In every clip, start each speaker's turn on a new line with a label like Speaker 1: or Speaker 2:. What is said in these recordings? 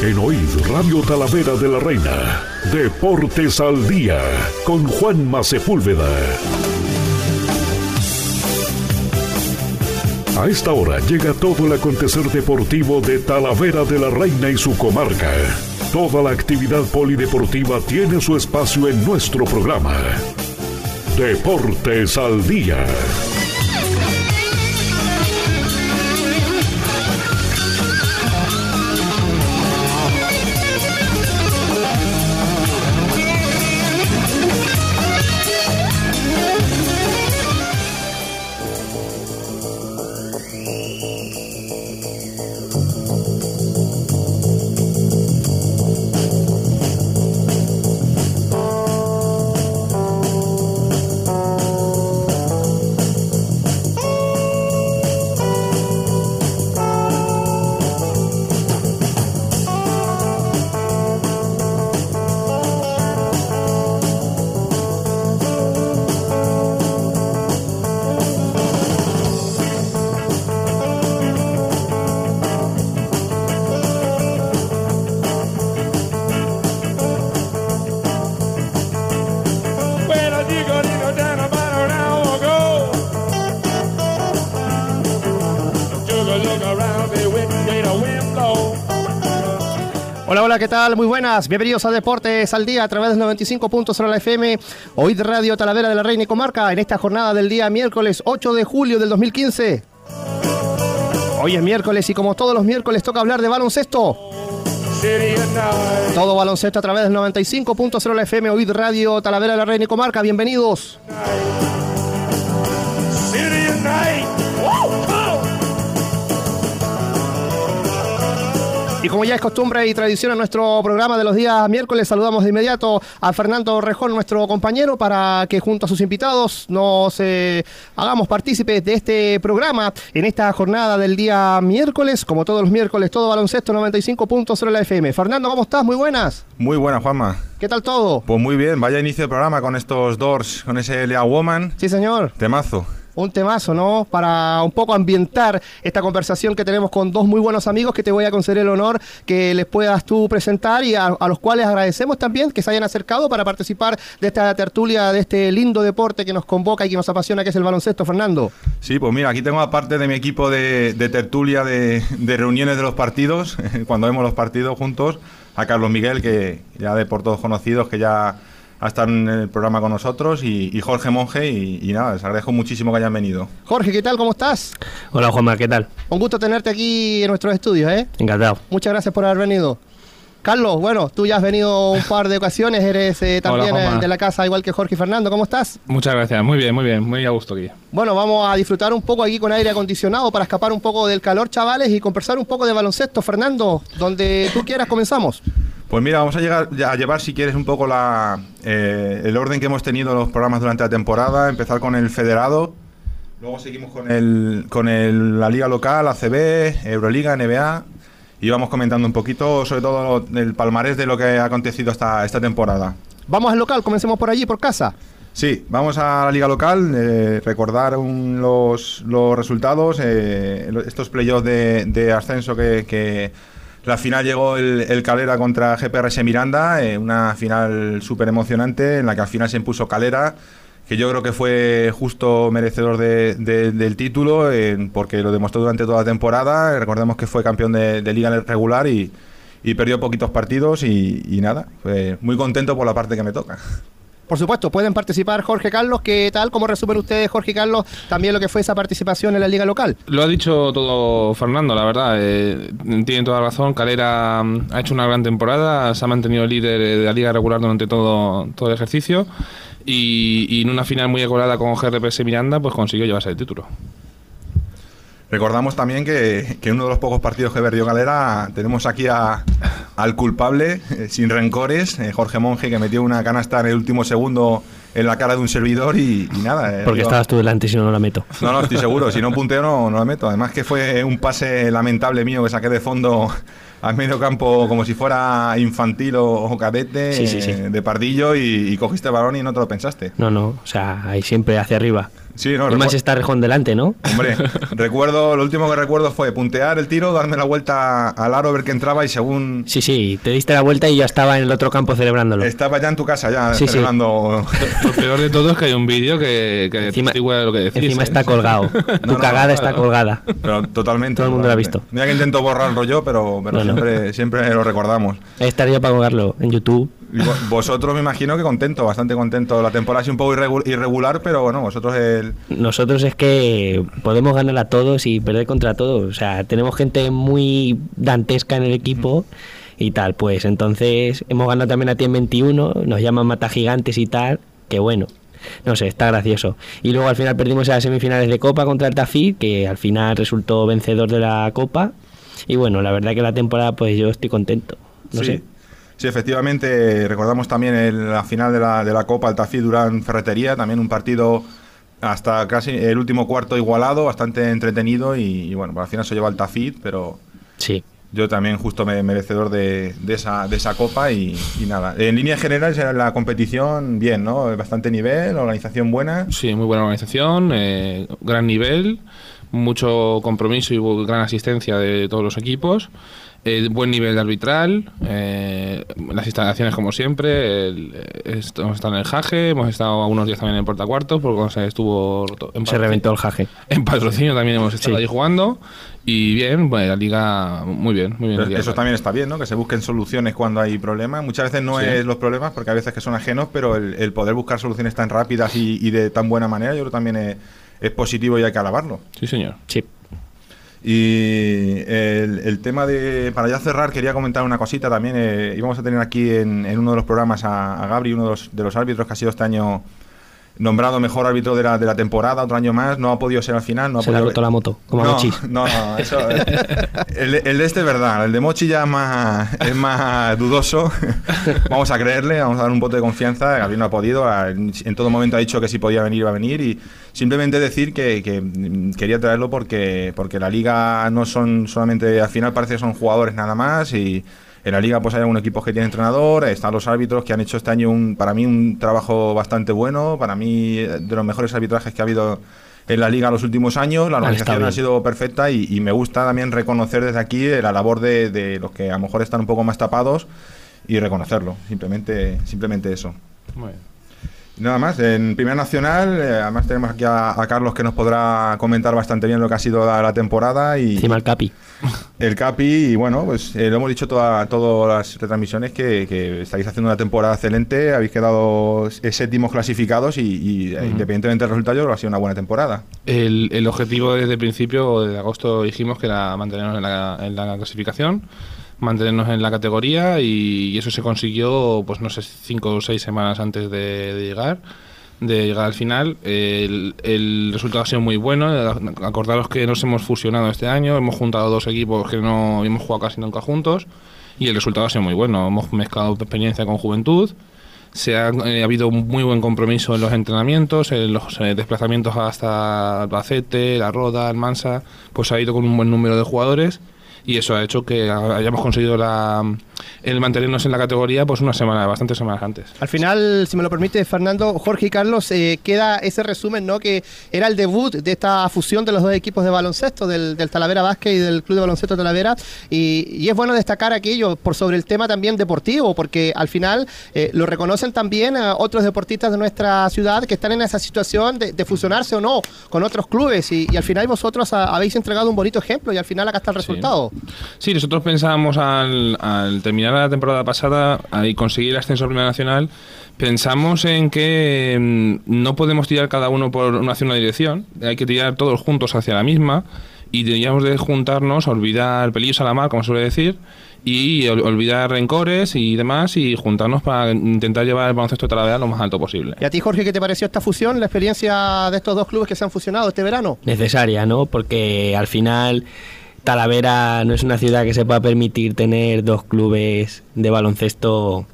Speaker 1: En OID Radio Talavera de la Reina, Deportes al Día, con Juanma Sepúlveda. A esta hora llega todo el acontecer deportivo de Talavera de la Reina y su comarca. Toda la actividad polideportiva tiene su espacio en nuestro programa. Deportes al Día.
Speaker 2: Hola, ¿qué tal? Muy buenas, bienvenidos a Deportes al Día a través del 95.0 la FM, OID Radio Talavera de la Reina y Comarca, en esta jornada del día miércoles 8 de julio del 2015. Hoy es miércoles y como todos los miércoles toca hablar de baloncesto. Todo baloncesto a través del 95.0 la FM, OID Radio Talavera de la Reina y Comarca, bienvenidos. Y como ya es costumbre y tradición en nuestro programa de los días miércoles, saludamos de inmediato a Fernando Rejón, nuestro compañero, para que junto a sus invitados nos hagamos partícipes de este programa en esta jornada del día miércoles. Como todos los miércoles, todo baloncesto 95.0 la FM. Fernando, ¿cómo estás? Muy buenas.
Speaker 3: Muy buenas, Juanma.
Speaker 2: ¿Qué tal todo?
Speaker 3: Pues muy bien, vaya inicio de programa con estos Doors, con ese Lea Woman.
Speaker 2: Sí, señor.
Speaker 3: Temazo.
Speaker 2: Un temazo, ¿no? Para un poco ambientar esta conversación que tenemos con dos muy buenos amigos que te voy a conceder el honor que les puedas tú presentar y a los cuales agradecemos también que se hayan acercado para participar de esta tertulia, de este lindo deporte que nos convoca y que nos apasiona, que es el baloncesto, Fernando.
Speaker 3: Sí, pues mira, aquí tengo aparte de mi equipo de tertulia, de reuniones de los partidos, cuando vemos los partidos juntos, a Carlos Miguel, que ya de por todos conocidos, que ya ha estado en el programa con nosotros, y Jorge Monge, y nada, les agradezco muchísimo que hayan venido.
Speaker 2: Jorge, ¿qué tal? ¿Cómo estás?
Speaker 4: Hola, Juanma, ¿qué tal?
Speaker 2: Un gusto tenerte aquí en nuestros estudios, ¿eh?
Speaker 4: Encantado.
Speaker 2: Muchas gracias por haber venido. Carlos, bueno, tú ya has venido un par de ocasiones, eres también
Speaker 4: Hola,
Speaker 2: de la casa, igual que Jorge y Fernando. ¿Cómo estás?
Speaker 4: Muchas gracias, muy bien, muy a gusto aquí.
Speaker 2: Bueno, vamos a disfrutar un poco aquí con aire acondicionado para escapar un poco del calor, chavales, y conversar un poco de baloncesto. Fernando, donde tú quieras, comenzamos.
Speaker 3: Pues mira, vamos a llevar, si quieres, un poco el orden que hemos tenido en los programas durante la temporada. Empezar con el federado, luego seguimos con la liga local, ACB, Euroliga, NBA, y vamos comentando un poquito, sobre todo el palmarés de lo que ha acontecido esta temporada.
Speaker 2: Vamos al local, comencemos por allí, por casa.
Speaker 3: Sí, vamos a la liga local, recordar los resultados, estos playoffs de ascenso que la final llegó el Calera contra GPRS Miranda, una final súper emocionante en la que al final se impuso Calera, que yo creo que fue justo merecedor del título, porque lo demostró durante toda la temporada. Recordemos que fue campeón de liga regular y perdió poquitos partidos y nada, muy contento por la parte que me toca.
Speaker 2: Por supuesto, pueden participar Jorge, Carlos. ¿Qué tal? ¿Cómo resumen ustedes, Jorge y Carlos, también lo que fue esa participación en la liga local?
Speaker 4: Lo ha dicho todo Fernando, la verdad. Tiene toda la razón. Calera ha hecho una gran temporada, se ha mantenido líder de la liga regular durante todo el ejercicio y en una final muy igualada con GRPS Miranda, pues consiguió llevarse el título.
Speaker 3: Recordamos también que en uno de los pocos partidos que perdió Calera tenemos aquí al culpable, sin rencores, Jorge Monge, que metió una canasta en el último segundo en la cara de un servidor y nada.
Speaker 5: Porque estabas tú delante, si no la meto.
Speaker 3: No, estoy seguro, si no punteo no la meto. Además que fue un pase lamentable mío que saqué de fondo al medio campo como si fuera infantil o cadete,
Speaker 5: sí.
Speaker 3: de pardillo, y cogiste el balón y no te lo pensaste.
Speaker 5: No, o sea, ahí siempre hacia arriba.
Speaker 3: Sí, no,
Speaker 5: y más está Rejón delante, ¿no?
Speaker 3: Hombre, lo último que recuerdo fue puntear el tiro, darme la vuelta al aro, ver que entraba y según...
Speaker 5: Sí, te diste la vuelta y ya estaba en el otro campo celebrándolo.
Speaker 3: Estaba ya en tu casa, ya
Speaker 5: Sí,
Speaker 3: celebrando...
Speaker 4: Lo peor de todo es que hay un vídeo que
Speaker 5: Encima-
Speaker 4: atestigua lo que decís.
Speaker 5: Encima está colgado. Tu cagada está colgada.
Speaker 3: Pero totalmente.
Speaker 5: Todo el mundo lo ha visto.
Speaker 3: Mira que intento borrarlo yo, pero
Speaker 5: No.
Speaker 3: siempre lo recordamos.
Speaker 5: Ahí estaría para colgarlo en YouTube.
Speaker 3: Y vosotros me imagino que bastante contento. La temporada es un poco irregular, pero bueno, vosotros
Speaker 5: Nosotros es que podemos ganar a todos y perder contra todos. O sea, tenemos gente muy dantesca en el equipo y tal. Pues entonces hemos ganado también a ti en 21, nos llaman mata gigantes y tal. Que bueno, no sé, está gracioso. Y luego al final perdimos en las semifinales de Copa contra el Tafid, que al final resultó vencedor de la Copa. Y bueno, la verdad que la temporada pues yo estoy contento. No sé.
Speaker 3: Sí, efectivamente, recordamos también la final de la Copa, el Tafid Durán Ferretería, también un partido hasta casi el último cuarto igualado, bastante entretenido y bueno, al final se lleva el Tafid, pero
Speaker 5: Sí.
Speaker 3: yo también justo merecedor de esa Copa y nada. En líneas generales la competición bien, ¿no? Bastante nivel, organización buena.
Speaker 4: Sí, muy buena organización, gran nivel, mucho compromiso y gran asistencia de todos los equipos. Buen nivel de arbitral, las instalaciones como siempre, hemos estado en el Jaje, hemos estado algunos días también en Portacuartos, porque cuando se estuvo
Speaker 5: Se reventó el Jaje.
Speaker 4: en patrocinio también hemos estado ahí jugando, y bien, bueno, la liga muy bien.
Speaker 3: Eso también está bien, ¿no? Que se busquen soluciones cuando hay problemas. Muchas veces no es los problemas, porque a veces que son ajenos, pero el poder buscar soluciones tan rápidas y de tan buena manera, yo creo que también es positivo y hay que alabarlo.
Speaker 4: Sí, señor.
Speaker 5: Sí.
Speaker 3: Y el tema para ya cerrar, quería comentar una cosita también. Íbamos a tener aquí en uno de los programas a Gabri, uno de los árbitros que ha sido este año nombrado mejor árbitro de la temporada, otro año más. No ha podido ser al final.
Speaker 5: Se le ha roto la moto, como a Mochi.
Speaker 3: No, eso. El de este es verdad. El de Mochi ya es más dudoso. Vamos a creerle, vamos a dar un voto de confianza. Gabriel no ha podido. En todo momento ha dicho que si podía venir, iba a venir. Y simplemente decir que quería traerlo porque la liga no son solamente, al final parece que son jugadores nada más. Y en la liga pues hay algunos equipos que tienen entrenador, están los árbitros que han hecho este año para mí un trabajo bastante bueno, para mí de los mejores arbitrajes que ha habido en la liga en los últimos años. La organización ha sido perfecta y me gusta también reconocer desde aquí la labor de los que a lo mejor están un poco más tapados y reconocerlo, simplemente eso.
Speaker 4: Muy bien.
Speaker 3: Nada más, en Primera Nacional, además tenemos aquí a Carlos que nos podrá comentar bastante bien lo que ha sido la temporada. Y
Speaker 5: encima el Capi.
Speaker 3: El Capi, y bueno, pues lo hemos dicho todas las retransmisiones que estáis haciendo una temporada excelente, habéis quedado séptimos clasificados y independientemente del resultado, yo creo que ha sido una buena temporada.
Speaker 4: El objetivo desde el principio de agosto dijimos que era mantenernos en la clasificación, mantenernos en la categoría y eso se consiguió, pues no sé, 5 o 6 semanas antes de llegar al final. El resultado ha sido muy bueno. Acordaros que nos hemos fusionado este año, hemos juntado dos equipos que no habíamos jugado casi nunca juntos y el resultado ha sido muy bueno. Hemos mezclado experiencia con juventud. Ha habido un muy buen compromiso en los entrenamientos, en los desplazamientos hasta Albacete, La Roda, Almansa, pues ha ido con un buen número de jugadores y eso ha hecho que hayamos conseguido el mantenernos en la categoría pues bastantes semanas antes.
Speaker 2: Al final, si me lo permite Fernando, Jorge y Carlos, queda ese resumen, ¿no? Que era el debut de esta fusión de los dos equipos de baloncesto, del Talavera Vázquez y del Club de Baloncesto Talavera, y es bueno destacar aquello por sobre el tema también deportivo, porque al final lo reconocen también a otros deportistas de nuestra ciudad que están en esa situación de fusionarse o no con otros clubes, y al final vosotros habéis entregado un bonito ejemplo y al final acá está el resultado.
Speaker 4: Sí, nosotros pensábamos al terminar la temporada pasada y conseguir el ascenso a Primera Nacional, pensamos en que no podemos tirar cada uno hacia una dirección, hay que tirar todos juntos hacia la misma y teníamos de juntarnos, olvidar pelillos a la mar, como suele decir, y olvidar rencores y demás y juntarnos para intentar llevar el baloncesto de Talavera lo más alto posible.
Speaker 2: ¿Y a ti, Jorge, qué te pareció esta fusión, la experiencia de estos dos clubes que se han fusionado este verano?
Speaker 5: Necesaria, ¿no? Porque al final Talavera no es una ciudad que se pueda permitir tener dos clubes de baloncesto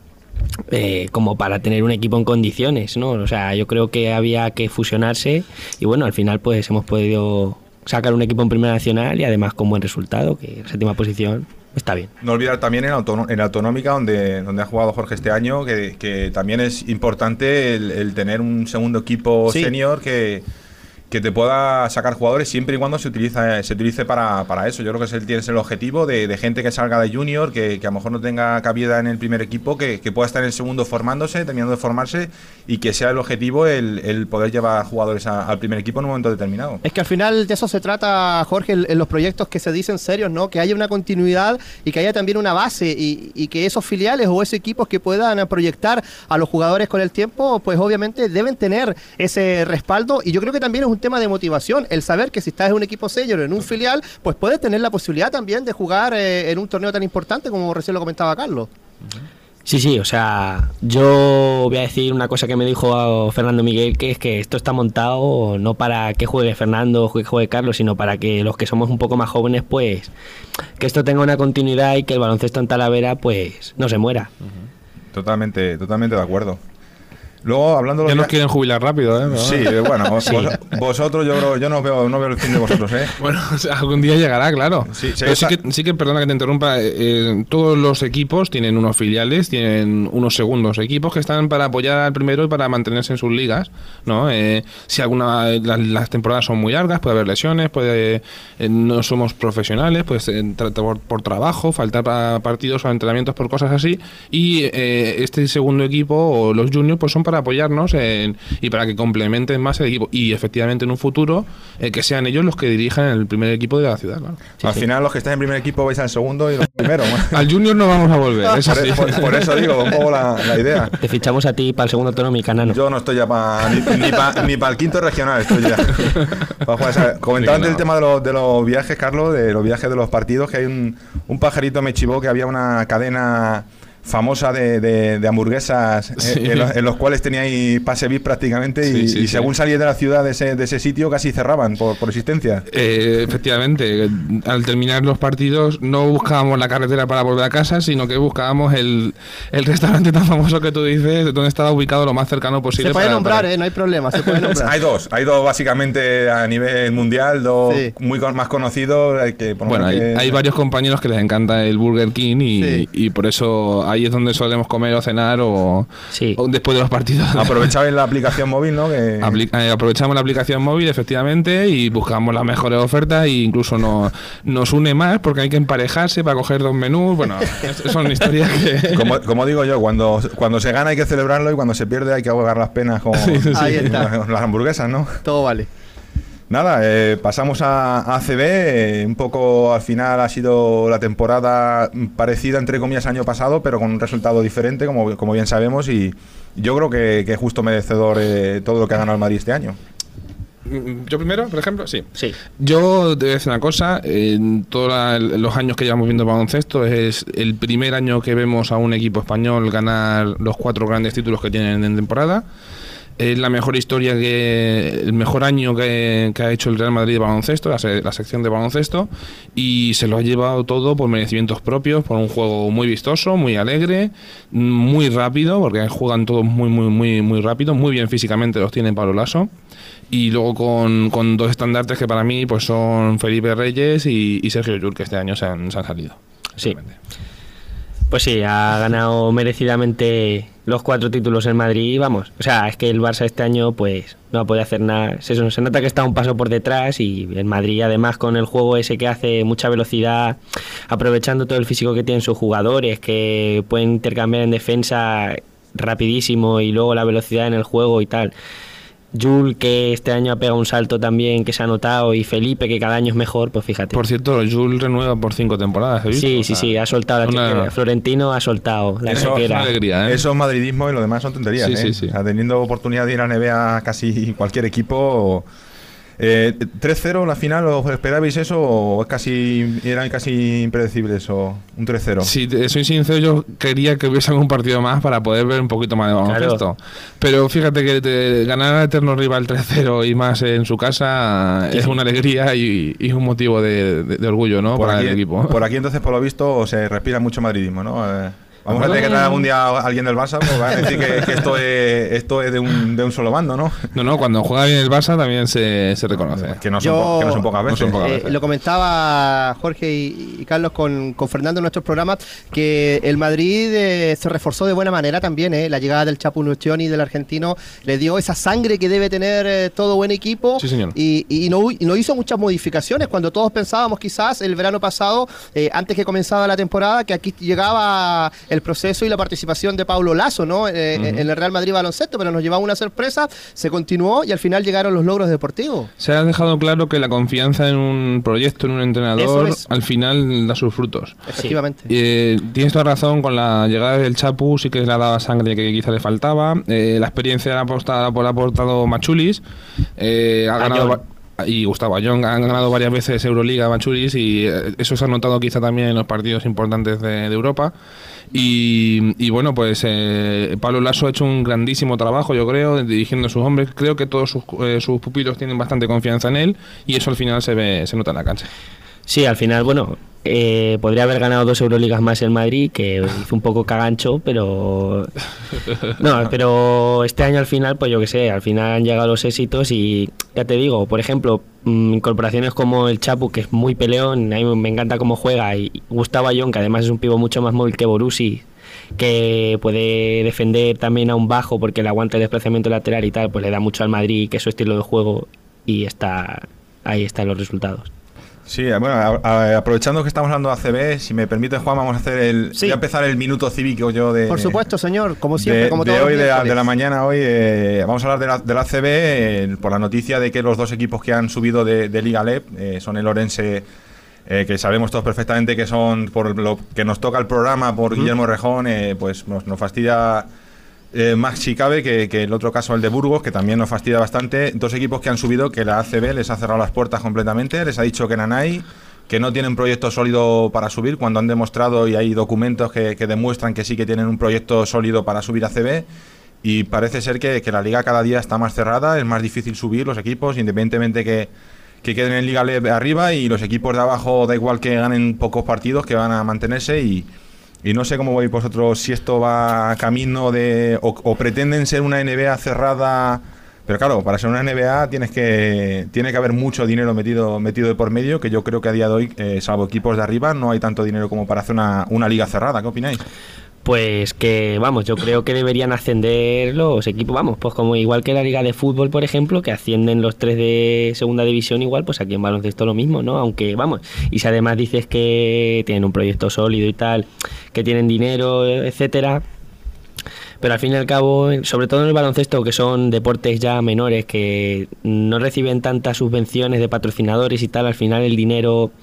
Speaker 5: como para tener un equipo en condiciones, ¿no? O sea, yo creo que había que fusionarse y bueno, al final pues hemos podido sacar un equipo en Primera Nacional y además con buen resultado, que séptima posición está bien.
Speaker 3: No olvidar también en Autonómica, donde ha jugado Jorge este año, que también es importante el tener un segundo equipo senior que que te pueda sacar jugadores siempre y cuando se utilice para eso. Yo creo que tienes el objetivo de gente que salga de junior, que a lo mejor no tenga cabida en el primer equipo, que pueda estar en el segundo formándose, terminando de formarse, y que sea el objetivo el poder llevar jugadores al primer equipo en un momento determinado.
Speaker 2: Es que al final de eso se trata, Jorge, en los proyectos que se dicen serios, ¿no? Que haya una continuidad y que haya también una base y que esos filiales o esos equipos que puedan proyectar a los jugadores con el tiempo, pues obviamente deben tener ese respaldo, y yo creo que también es un tema de motivación, el saber que si estás en un equipo senior, en un filial, pues puedes tener la posibilidad también de jugar en un torneo tan importante como recién lo comentaba Carlos.
Speaker 5: Sí, o sea, yo voy a decir una cosa que me dijo Fernando Miguel, que es que esto está montado no para que juegue Fernando o que juegue Carlos, sino para que los que somos un poco más jóvenes, pues, que esto tenga una continuidad y que el baloncesto en Talavera, pues, no se muera.
Speaker 3: Totalmente de acuerdo. Luego, hablando
Speaker 4: ya nos quieren jubilar rápido, ¿eh?
Speaker 3: Sí, bueno, sí. Vosotros, yo no veo el fin de vosotros, ¿eh?
Speaker 4: Bueno, o sea, algún día llegará, claro. Pero sí que, perdona que te interrumpa, todos los equipos tienen unos filiales, tienen unos segundos equipos que están para apoyar al primero y para mantenerse en sus ligas, ¿no? Si las temporadas son muy largas, puede haber lesiones, no somos profesionales, pues por trabajo, faltar para partidos o entrenamientos por cosas así, y este segundo equipo o los juniors pues son para apoyarnos y para que complementen más el equipo, y efectivamente en un futuro que sean ellos los que dirijan el primer equipo de la ciudad, claro.
Speaker 3: Al final los que están en primer equipo vais al segundo y los primeros.
Speaker 4: Al junior no vamos a volver, eso sí.
Speaker 3: Por eso digo, un poco la idea.
Speaker 5: Te fichamos a ti para el segundo autonómico, Nano.
Speaker 3: Yo no estoy ya ni para el quinto regional, estoy ya. Comentando el tema de los viajes, Carlos, de los viajes de los partidos, que hay un pajarito me chivó que había una cadena famosa de hamburguesas, sí, en los cuales teníais pase VIP prácticamente, y según salíais de la ciudad de ese sitio casi cerraban por existencia.
Speaker 4: Efectivamente, al terminar los partidos no buscábamos la carretera para volver a casa, sino que buscábamos el restaurante tan famoso que tú dices, donde estaba ubicado lo más cercano posible.
Speaker 2: Se puede nombrar, no hay problema, se puede nombrar.
Speaker 3: Hay dos básicamente a nivel mundial, dos muy más conocidos.
Speaker 4: Hay varios compañeros que les encanta el Burger King y por eso ahí es donde solemos comer o cenar o después de los partidos.
Speaker 3: Aprovechabais la aplicación móvil, ¿no?
Speaker 4: Aprovechamos la aplicación móvil, efectivamente, y buscamos las mejores ofertas, e incluso nos une más porque hay que emparejarse para coger dos menús. Bueno, son historias que...
Speaker 3: Como digo yo, cuando se gana hay que celebrarlo, y cuando se pierde hay que ahogar las penas con
Speaker 2: ahí está.
Speaker 3: Las hamburguesas, ¿no?
Speaker 2: Todo vale.
Speaker 3: Nada, pasamos a ACB. Un poco al final ha sido la temporada parecida, entre comillas, año pasado, pero con un resultado diferente, como bien sabemos, y yo creo que es justo merecedor todo lo que ha ganado el Madrid este año.
Speaker 4: ¿Yo primero, por ejemplo? Sí. Yo te voy a decir una cosa, en todos los años que llevamos viendo baloncesto, es el primer año que vemos a un equipo español ganar los 4 grandes títulos que tienen en temporada. Es la mejor historia, el mejor año que ha hecho el Real Madrid de baloncesto, la sección de baloncesto, y se lo ha llevado todo por merecimientos propios, por un juego muy vistoso, muy alegre, muy rápido, porque juegan todos muy rápido, muy bien físicamente los tiene Pablo Lasso, y luego con dos estandartes que para mí pues son Felipe Reyes y Sergio Llull, que este año se han salido.
Speaker 5: Sí. Pues sí, ha ganado merecidamente los 4 títulos en Madrid, vamos. O sea, es que el Barça este año pues no ha podido hacer nada. Se nota que está un paso por detrás, y el Madrid además con el juego ese que hace mucha velocidad, aprovechando todo el físico que tienen sus jugadores, que pueden intercambiar en defensa rapidísimo y luego la velocidad en el juego y tal. Llull, que este año ha pegado un salto también, que se ha notado, y Felipe, que cada año es mejor, pues fíjate.
Speaker 4: Por cierto, Llull renueva por 5 temporadas, ¿he visto?
Speaker 5: Sí, ha soltado la chequera. Florentino ha soltado la chequera.
Speaker 3: Alegría, ¿eh? Eso es madridismo, y lo demás son tonterías,
Speaker 4: Sí.
Speaker 3: O sea, teniendo oportunidad de ir a la NBA casi cualquier equipo. 3-0 la final, ¿os esperabais eso o eran casi impredecibles, o un 3-0?
Speaker 4: Si soy sincero, yo quería que hubiese algún partido más para poder ver un poquito más de baloncesto. Pero fíjate que ganar al eterno rival 3-0 y más en su casa es una alegría y un motivo de orgullo, ¿no? Para el equipo.
Speaker 3: Por aquí entonces, por lo visto, se respira mucho madridismo, ¿no? Vamos a tener que traer algún día a alguien del Barça, pues va a decir que esto es de un solo bando, ¿no?
Speaker 4: No, cuando juega bien el Barça también se reconoce.
Speaker 3: Que no son pocas veces.
Speaker 2: Lo comentaba Jorge y Carlos con Fernando en nuestros programas, que el Madrid se reforzó de buena manera también. La llegada del Chapu Nocioni, del argentino, le dio esa sangre que debe tener todo buen equipo.
Speaker 4: Sí, señor.
Speaker 2: Y no hizo muchas modificaciones cuando todos pensábamos quizás el verano pasado, antes que comenzaba la temporada, que aquí llegaba el proceso y la participación de Paulo Lasso, ¿no? En el Real Madrid Baloncesto, pero nos llevaba una sorpresa, se continuó y al final llegaron los logros deportivos.
Speaker 4: Se ha dejado claro que la confianza en un proyecto, en un entrenador, al final da sus frutos.
Speaker 2: Efectivamente.
Speaker 4: Tienes toda razón, con la llegada del Chapu sí que le ha dado sangre que quizá le faltaba. La experiencia la ha aportado Machulis. Ha ganado... Y Gustavo Ayón han ganado varias veces Euroliga Machulis, y eso se ha notado quizá también en los partidos importantes de Europa. Y bueno, pues Pablo Lasso ha hecho un grandísimo trabajo, yo creo, dirigiendo a sus hombres. Creo que todos sus pupilos tienen bastante confianza en él, y eso al final se nota en la cancha.
Speaker 5: Sí, al final, bueno, podría haber ganado 2 Euroligas más el Madrid, que hizo un poco cagancho, pero no, pero este año al final, pues yo que sé, al final han llegado los éxitos. Y ya te digo, por ejemplo, incorporaciones como el Chapu, que es muy peleón, a mí me encanta cómo juega, y Gustavo Ayón, que además es un pivo mucho más móvil que Borussi, que puede defender también a un bajo porque le aguanta el desplazamiento lateral y tal, pues le da mucho al Madrid, que es su estilo de juego, y ahí están los resultados.
Speaker 3: Sí, bueno, aprovechando que estamos hablando de ACB, si me permite, Juan, vamos a hacer voy a empezar el minuto cívico yo de...
Speaker 2: Por supuesto, señor, como siempre, como todos
Speaker 3: de hoy,
Speaker 2: los
Speaker 3: de la mañana hoy. Vamos a hablar de la ACB por la noticia de que los 2 equipos que han subido de Liga LEB son el Orense, que sabemos todos perfectamente que son, por lo que nos toca el programa, por Guillermo Rejón, pues nos fastidia... más si cabe que el otro caso, el de Burgos, que también nos fastidia bastante. 2 equipos que han subido, que la ACB les ha cerrado las puertas completamente, les ha dicho que Nanay, que no tienen proyecto sólido para subir, cuando han demostrado, y hay documentos que demuestran que sí que tienen un proyecto sólido para subir a ACB. Y parece ser que la liga cada día está más cerrada, es más difícil subir los equipos, independientemente que queden en Liga LEB arriba, y los equipos de abajo da igual que ganen pocos partidos, que van a mantenerse. Y no sé cómo veis vosotros, si esto va camino de... O pretenden ser una NBA cerrada... Pero claro, para ser una NBA tiene que haber mucho dinero metido de por medio, que yo creo que a día de hoy, salvo equipos de arriba, no hay tanto dinero como para hacer una liga cerrada. ¿Qué opináis?
Speaker 5: Pues que, vamos, yo creo que deberían ascender los equipos, vamos, pues como igual que la Liga de Fútbol, por ejemplo, que ascienden los 3 de segunda división, igual, pues aquí en baloncesto lo mismo, ¿no? Aunque, vamos, y si además dices que tienen un proyecto sólido y tal, que tienen dinero, etcétera, pero al fin y al cabo, sobre todo en el baloncesto, que son deportes ya menores, que no reciben tantas subvenciones de patrocinadores y tal, al final el dinero...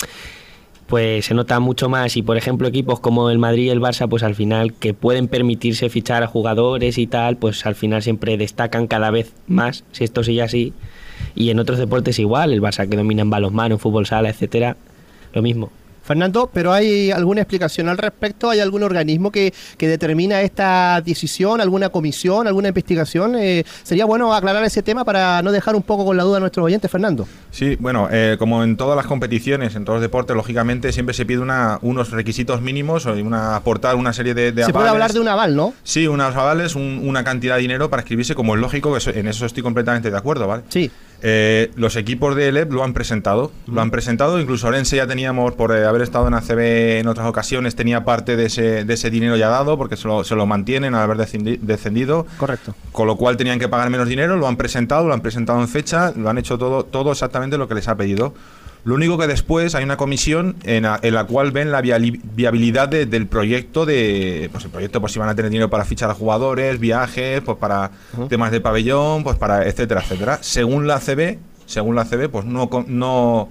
Speaker 5: pues se nota mucho más. Y por ejemplo equipos como el Madrid y el Barça, pues al final, que pueden permitirse fichar a jugadores y tal, pues al final siempre destacan cada vez más, si esto sigue así. Y en otros deportes igual, el Barça que domina en balonmano, en fútbol sala, etcétera, lo mismo.
Speaker 2: Fernando, ¿pero hay alguna explicación al respecto? ¿Hay algún organismo que determina esta decisión? ¿Alguna comisión? ¿Alguna investigación? Sería bueno aclarar ese tema para no dejar un poco con la duda a nuestros oyentes, Fernando.
Speaker 3: Sí, bueno, como en todas las competiciones, en todos los deportes, lógicamente siempre se pide unos requisitos mínimos, o aportar una serie de avales.
Speaker 2: Se puede hablar de un aval, ¿no?
Speaker 3: Sí, unos avales, una cantidad de dinero para inscribirse, como es lógico, que en eso estoy completamente de acuerdo, ¿vale?
Speaker 2: Sí.
Speaker 3: Los equipos de LEB lo han presentado, incluso Orense ya teníamos, por haber estado en ACB en otras ocasiones, tenía parte de ese dinero ya dado, porque se lo mantienen al haber descendido.
Speaker 2: Correcto.
Speaker 3: Con lo cual tenían que pagar menos dinero, lo han presentado en fecha, lo han hecho todo exactamente lo que les ha pedido. Lo único que después hay una comisión en la cual ven la viabilidad del proyecto, pues el proyecto, pues si van a tener dinero para fichar a jugadores, viajes, pues para temas de pabellón, pues para etcétera, etcétera. Según la ACB, pues no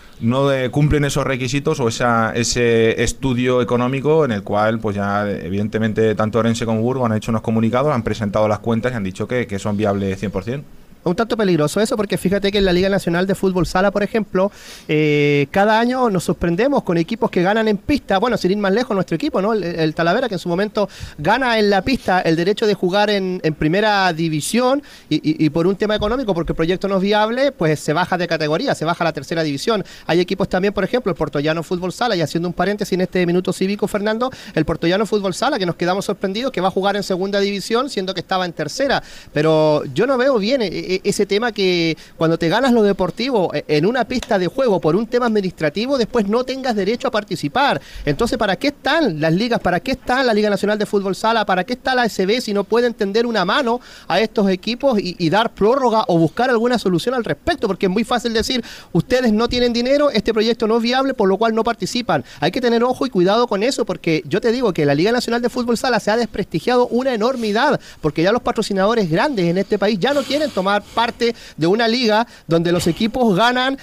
Speaker 3: cumplen esos requisitos o ese estudio económico, en el cual pues ya evidentemente tanto Orense como Burgos han hecho unos comunicados, han presentado las cuentas y han dicho que son viables 100%.
Speaker 2: un tanto peligroso eso, porque fíjate que en la Liga Nacional de Fútbol Sala, por ejemplo, cada año nos sorprendemos con equipos que ganan en pista. Bueno, sin ir más lejos, nuestro equipo, ¿no? El Talavera, que en su momento gana en la pista el derecho de jugar en primera división y por un tema económico, porque el proyecto no es viable, pues se baja de categoría, se baja a la tercera división. Hay equipos también, por ejemplo, el Portollano Fútbol Sala, y haciendo un paréntesis en este minuto cívico, Fernando, el Portollano Fútbol Sala, que nos quedamos sorprendidos, que va a jugar en segunda división, siendo que estaba en tercera. Pero yo no veo bien ese tema que cuando te ganas lo deportivo en una pista de juego por un tema administrativo, después no tengas derecho a participar. Entonces, ¿para qué están las ligas? ¿Para qué está la Liga Nacional de Fútbol Sala? ¿Para qué está la ASB si no pueden tender una mano a estos equipos y dar prórroga o buscar alguna solución al respecto? Porque es muy fácil decir, ustedes no tienen dinero, este proyecto no es viable, por lo cual no participan. Hay que tener ojo y cuidado con eso, porque yo te digo que la Liga Nacional de Fútbol Sala se ha desprestigiado una enormidad, porque ya los patrocinadores grandes en este país ya no quieren tomar parte de una liga donde los equipos ganan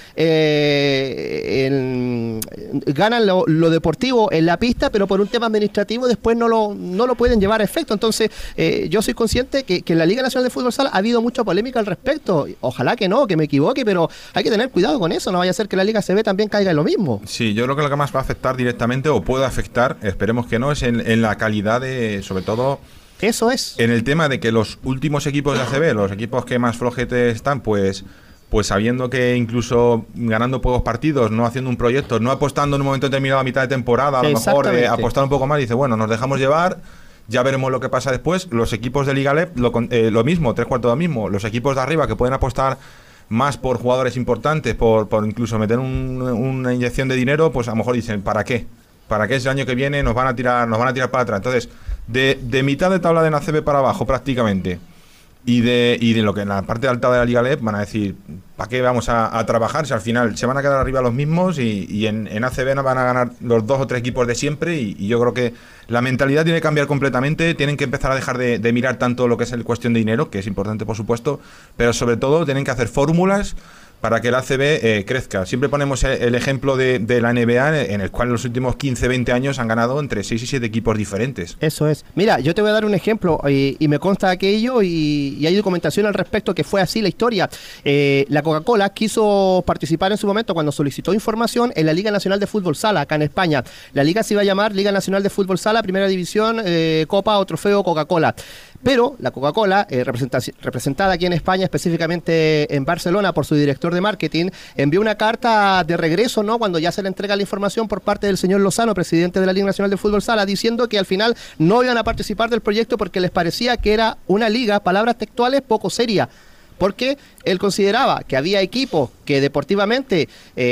Speaker 2: lo deportivo en la pista, pero por un tema administrativo después no lo pueden llevar a efecto. Entonces, yo soy consciente que en la Liga Nacional de Fútbol Sala ha habido mucha polémica al respecto. Ojalá que no, que me equivoque, pero hay que tener cuidado con eso, no vaya a ser que la Liga CB también caiga en lo mismo.
Speaker 3: Sí, yo creo que lo que más va a afectar directamente, o puede afectar, esperemos que no, es en la calidad de, sobre todo...
Speaker 2: Eso es.
Speaker 3: En el tema de que los últimos equipos de ACB, los equipos que más flojetes están, pues sabiendo que incluso ganando pocos partidos, no haciendo un proyecto, no apostando en un momento determinado a mitad de temporada, a lo mejor apostar un poco más, y dice, bueno, nos dejamos llevar, ya veremos lo que pasa después. Los equipos de Liga LEP, lo mismo, 3/4 lo mismo. Los equipos de arriba que pueden apostar más por jugadores importantes, por incluso meter una inyección de dinero, pues a lo mejor dicen, ¿para qué? ¿Para qué ese año que viene nos van a tirar para atrás? Entonces, de mitad de tabla de la ACB para abajo prácticamente, y de lo que en la parte alta de la Liga LEP van a decir, ¿para qué vamos a trabajar si al final se van a quedar arriba los mismos y en ACB van a ganar los 2 o 3 equipos de siempre? Y yo creo que la mentalidad tiene que cambiar completamente, tienen que empezar a dejar de mirar tanto lo que es el cuestión de dinero, que es importante por supuesto, pero sobre todo tienen que hacer fórmulas para que el ACB crezca. Siempre ponemos el ejemplo de la NBA, en el cual en los últimos 15-20 años han ganado entre 6 y 7 equipos diferentes.
Speaker 2: Eso es. Mira, yo te voy a dar un ejemplo, y me consta aquello, y hay documentación al respecto, que fue así la historia. La Coca-Cola quiso participar en su momento, cuando solicitó información, en la Liga Nacional de Fútbol Sala, acá en España. La liga se iba a llamar Liga Nacional de Fútbol Sala, Primera División, Copa o Trofeo Coca-Cola. Pero la Coca-Cola, representada aquí en España, específicamente en Barcelona por su director de marketing, envió una carta de regreso, ¿no?, cuando ya se le entrega la información por parte del señor Lozano, presidente de la Liga Nacional de Fútbol Sala, diciendo que al final no iban a participar del proyecto porque les parecía que era una liga, palabras textuales, poco seria. Porque él consideraba que había equipos que deportivamente,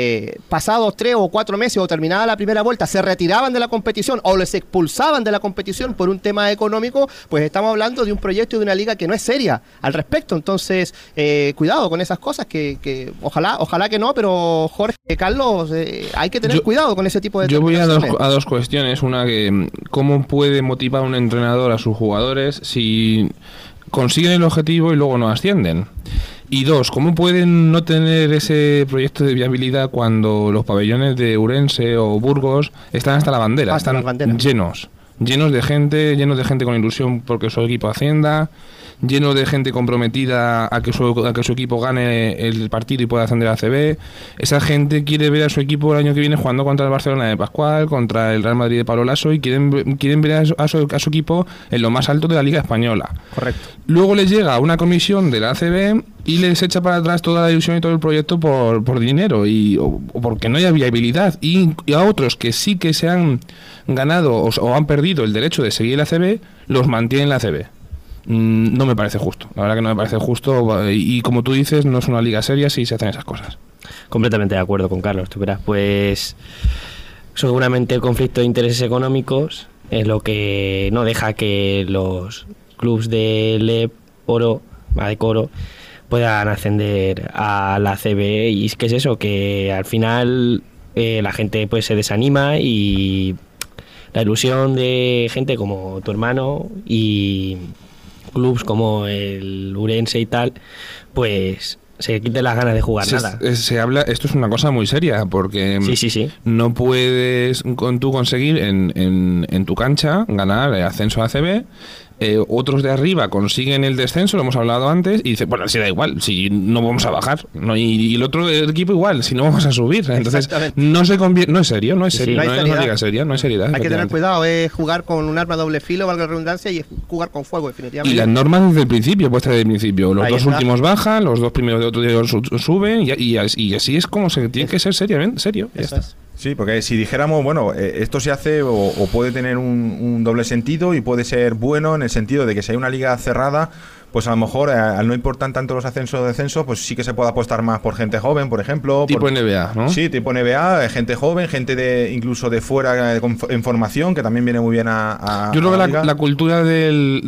Speaker 2: pasados 3 o 4 meses o terminada la primera vuelta, se retiraban de la competición o les expulsaban de la competición por un tema económico. Pues estamos hablando de un proyecto y de una liga que no es seria al respecto. Entonces, cuidado con esas cosas, que ojalá que no, pero Jorge, Carlos, hay que tener cuidado con ese tipo de...
Speaker 4: Yo voy a dos cuestiones. Una, que ¿cómo puede motivar un entrenador a sus jugadores si consiguen el objetivo y luego no ascienden? Y 2, ¿cómo pueden no tener ese proyecto de viabilidad cuando los pabellones de Ourense o Burgos están hasta la bandera? Están llenos de gente con ilusión porque su equipo ascienda, lleno de gente comprometida a que su equipo gane el partido y pueda ascender a ACB. Esa gente quiere ver a su equipo el año que viene jugando contra el Barcelona de Pascual, contra el Real Madrid de Pablo Lasso, y quieren ver a su equipo en lo más alto de la Liga Española.
Speaker 2: Correcto.
Speaker 4: Luego les llega una comisión de la ACB y les echa para atrás toda la ilusión y todo el proyecto por dinero o porque no haya viabilidad. Y a otros que sí que se han ganado o han perdido el derecho de seguir la ACB, los mantienen la ACB. No me parece justo, la verdad que no me parece justo, y como tú dices, no es una liga seria si se hacen esas cosas.
Speaker 5: Completamente de acuerdo con Carlos, tú verás, pues seguramente el conflicto de intereses económicos es lo que no deja que los clubes de LEP, Oro, Adecoro, puedan ascender a la ACB, y es que es eso, que al final la gente pues se desanima, y la ilusión de gente como tu hermano y clubs como el Ourense y tal, pues se quiten las ganas de jugar nada.
Speaker 4: Esto es una cosa muy seria, porque
Speaker 5: sí.
Speaker 4: No puedes tú conseguir en tu cancha ganar el ascenso a ACB, otros de arriba consiguen el descenso, lo hemos hablado antes, y dice, bueno, si da igual, si no vamos a bajar, ¿no? Y el otro equipo igual, si no vamos a subir. Entonces, no se convierte, no es serio, no es serio,
Speaker 2: no
Speaker 4: es una liga seria, no hay seriedad.
Speaker 2: Hay que tener cuidado, es jugar con un arma doble filo, valga la redundancia, y es jugar con fuego, definitivamente.
Speaker 4: Y las normas desde el principio, puestas desde el principio. Los dos últimos bajan, los dos primeros de otro día suben, y así es como se tiene que ser serio. Ya está.
Speaker 3: Sí, porque si dijéramos, bueno, esto se hace o puede tener un doble sentido y puede ser bueno en el sentido de que si hay una liga cerrada, pues a lo mejor al no importar tanto los ascensos o descensos, pues sí que se puede apostar más por gente joven, por ejemplo.
Speaker 4: Tipo NBA, ¿no?
Speaker 3: Sí, tipo NBA, gente joven, gente incluso de fuera en formación, que también viene muy bien a
Speaker 4: Yo creo que
Speaker 3: la
Speaker 4: la cultura del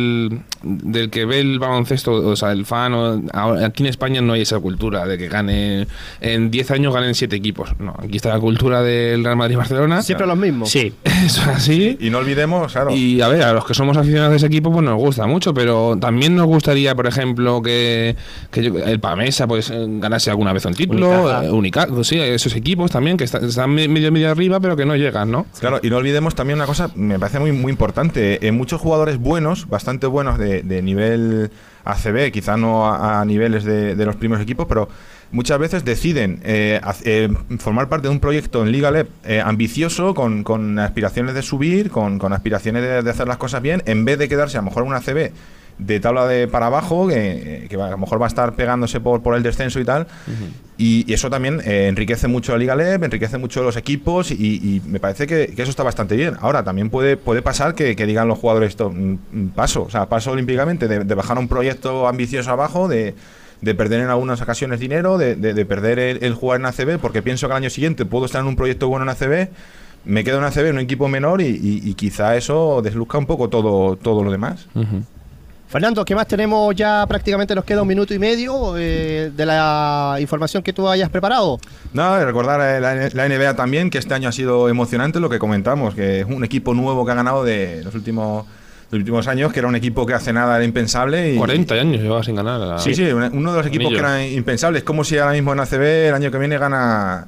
Speaker 4: que ve el baloncesto, o sea, el fan, aquí en España no hay esa cultura de que gane en 10 años ganen 7 equipos. No, aquí está la cultura del Real Madrid-Barcelona.
Speaker 2: Siempre los mismos.
Speaker 5: Sí.
Speaker 4: Eso es así.
Speaker 3: Y no olvidemos, claro.
Speaker 4: Y a ver, a los que somos aficionados a ese equipo, pues nos gusta mucho, pero también nos gustaría, por ejemplo, que el Pamesa pues ganase alguna vez un título, Unicaja, sí, esos equipos también que están medio arriba, pero que no llegan, ¿no?
Speaker 3: Claro, y no olvidemos también una cosa, me parece muy, muy importante, muchos jugadores buenos, bastante buenos de nivel ACB, quizá no a niveles de los primeros equipos, pero muchas veces deciden formar parte de un proyecto en Liga LEP ambicioso, con aspiraciones de subir, con aspiraciones de hacer las cosas bien, en vez de quedarse a lo mejor en una ACB de tabla para abajo, que a lo mejor va a estar pegándose por el descenso y tal. Y eso también enriquece mucho la Liga LEP, enriquece mucho los equipos y me parece que eso está bastante bien. Ahora, también puede pasar que digan los jugadores esto, paso olímpicamente de bajar un proyecto ambicioso abajo, de perder en algunas ocasiones dinero, de perder el jugar en ACB, porque pienso que al año siguiente puedo estar en un proyecto bueno en ACB, me quedo en ACB en un equipo menor y quizá eso desluzca un poco todo lo demás.
Speaker 2: Fernando, ¿qué más tenemos? Ya prácticamente nos queda 1 minuto y medio de la información que tú hayas preparado.
Speaker 3: No, recordar la NBA también, que este año ha sido emocionante, lo que comentamos, que es un equipo nuevo que ha ganado de los últimos años, que era un equipo que hace nada era impensable.
Speaker 4: 40 años llevaba sin ganar.
Speaker 3: Sí, uno de los equipos que era impensable. Es como si ahora mismo en ACB el año que viene gana...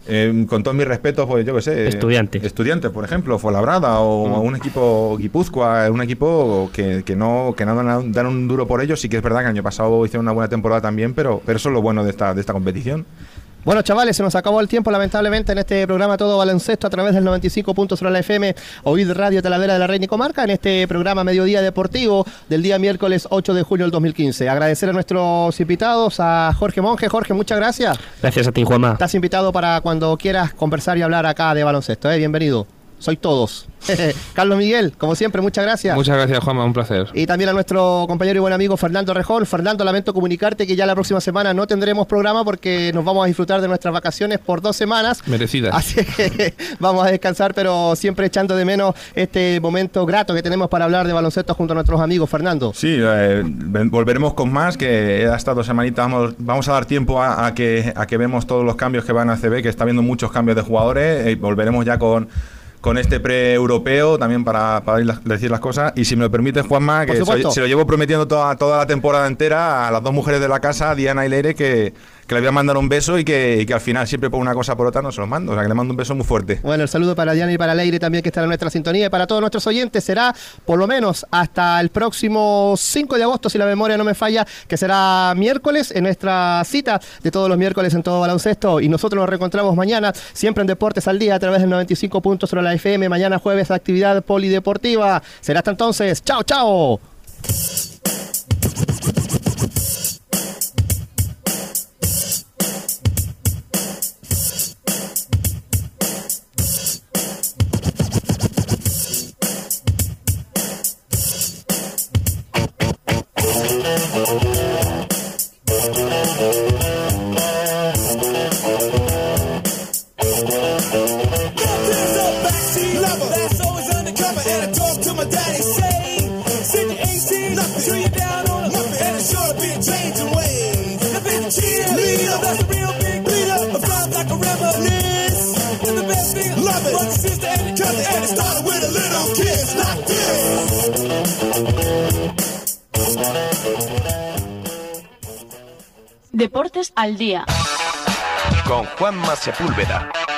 Speaker 3: con todos mis respetos, pues yo qué sé, Estudiantes, por ejemplo, Fuenlabrada o un equipo Guipúzcoa, un equipo que no dan un duro por ellos. Sí que es verdad que el año pasado hicieron una buena temporada también, pero eso es lo bueno de esta competición.
Speaker 2: Bueno, chavales, se nos acabó el tiempo, lamentablemente, en este programa Todo Baloncesto a través del 95.0 la FM, Oíd Radio Talavera de la Reina y Comarca, en este programa Mediodía Deportivo del día miércoles 8 de junio del 2015. Agradecer a nuestros invitados, a Jorge Monge. Jorge, muchas gracias.
Speaker 5: Gracias a ti, Juanma.
Speaker 2: Estás invitado para cuando quieras conversar y hablar acá de baloncesto, bienvenido. Soy todos. Carlos Miguel, como siempre, muchas gracias.
Speaker 4: Muchas gracias, Juanma, un placer.
Speaker 2: Y también a nuestro compañero y buen amigo Fernando Rejón. Fernando, lamento comunicarte que ya la próxima semana no tendremos programa porque nos vamos a disfrutar de nuestras vacaciones por 2 semanas.
Speaker 4: Merecidas.
Speaker 2: Así que vamos a descansar, pero siempre echando de menos este momento grato que tenemos para hablar de baloncesto junto a nuestros amigos. Fernando.
Speaker 3: Sí, volveremos con más, que hasta 2 semanitas vamos a dar tiempo a que vemos todos los cambios que van a CB, que está habiendo muchos cambios de jugadores. Volveremos ya con este pre-europeo también para decir las cosas. Y si me lo permite, Juanma, que se lo llevo prometiendo toda la temporada entera a las 2 mujeres de la casa, Diana y Leire, que le voy a mandar un beso y que al final siempre por una cosa por otra no se los mando. O sea, que le mando un beso muy fuerte.
Speaker 2: Bueno, el saludo para Diana y para Leire también, que están en nuestra sintonía. Y para todos nuestros oyentes será por lo menos hasta el próximo 5 de agosto, si la memoria no me falla, que será miércoles, en nuestra cita de todos los miércoles en Todo Baloncesto. Y nosotros nos reencontramos mañana, siempre en Deportes al Día, a través del 95.0 la FM. Mañana jueves, actividad polideportiva. Será hasta entonces. ¡Chao, chao!
Speaker 6: Deportes al Día
Speaker 7: con Juanma Sepúlveda.